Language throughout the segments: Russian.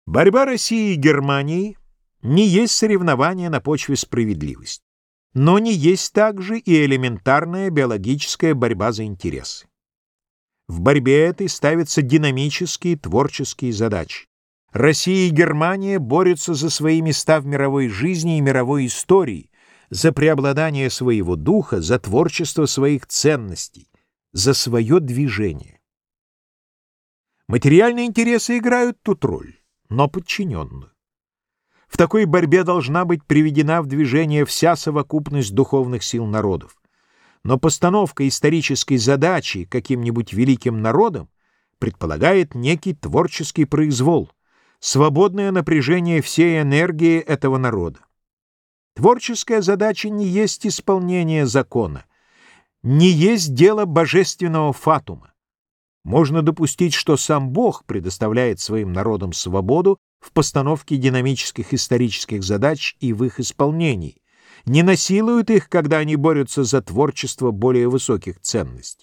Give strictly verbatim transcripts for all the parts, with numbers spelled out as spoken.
Борьба России и Германии не есть соревнование на почве справедливости, но не есть также и элементарная биологическая борьба за интересы. В борьбе этой ставятся динамические творческие задачи. Россия и Германия борются за свои места в мировой жизни и мировой истории, за преобладание своего духа, за творчество своих ценностей, за свое движение. Материальные интересы играют тут роль, но подчиненную. В такой борьбе должна быть приведена в движение вся совокупность духовных сил народов. Но постановка исторической задачи каким-нибудь великим народом предполагает некий творческий произвол, свободное напряжение всей энергии этого народа. Творческая задача не есть исполнение закона, не есть дело божественного фатума. Можно допустить, что сам Бог предоставляет своим народам свободу в постановке динамических исторических задач и в их исполнении, не насилует их, когда они борются за творчество более высоких ценностей.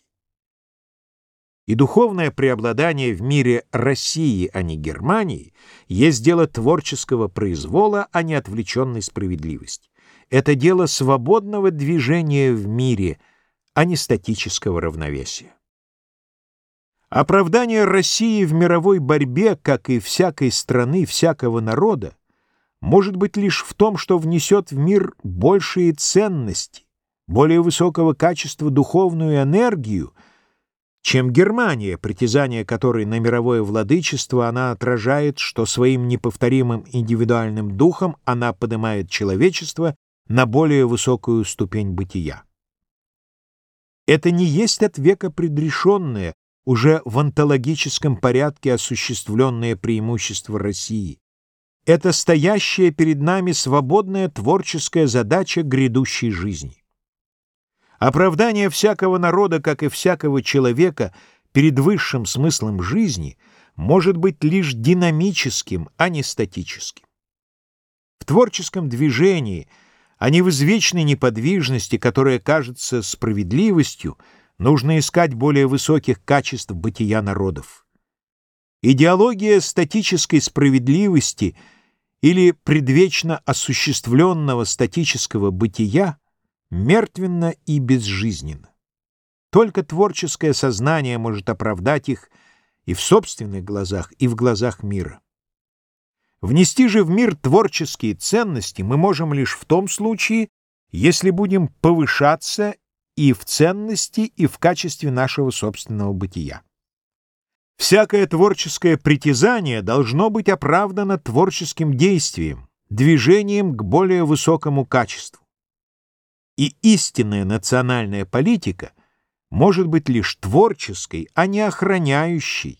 И духовное преобладание в мире России, а не Германии, есть дело творческого произвола, а не отвлеченной справедливости. Это дело свободного движения в мире, а не статического равновесия. Оправдание России в мировой борьбе, как и всякой страны, всякого народа, может быть лишь в том, что внесет в мир большие ценности, более высокого качества духовную энергию, чем Германия, притязание которой на мировое владычество она отражает, что своим неповторимым индивидуальным духом она поднимает человечество на более высокую ступень бытия. Это не есть от века предрешенное, уже в онтологическом порядке осуществленное преимущество России. Это стоящая перед нами свободная творческая задача грядущей жизни. Оправдание всякого народа, как и всякого человека, перед высшим смыслом жизни может быть лишь динамическим, а не статическим. В творческом движении, а не в извечной неподвижности, которая кажется справедливостью, нужно искать более высоких качеств бытия народов. Идеология статической справедливости или предвечно осуществленного статического бытия мертвенно и безжизненно. Только творческое сознание может оправдать их и в собственных глазах, и в глазах мира. Внести же в мир творческие ценности мы можем лишь в том случае, если будем повышаться и в ценности, и в качестве нашего собственного бытия. Всякое творческое притязание должно быть оправдано творческим действием, движением к более высокому качеству. И истинная национальная политика может быть лишь творческой, а не охраняющей,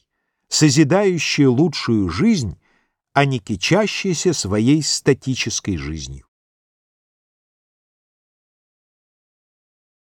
созидающей лучшую жизнь, а не кичащейся своей статической жизнью.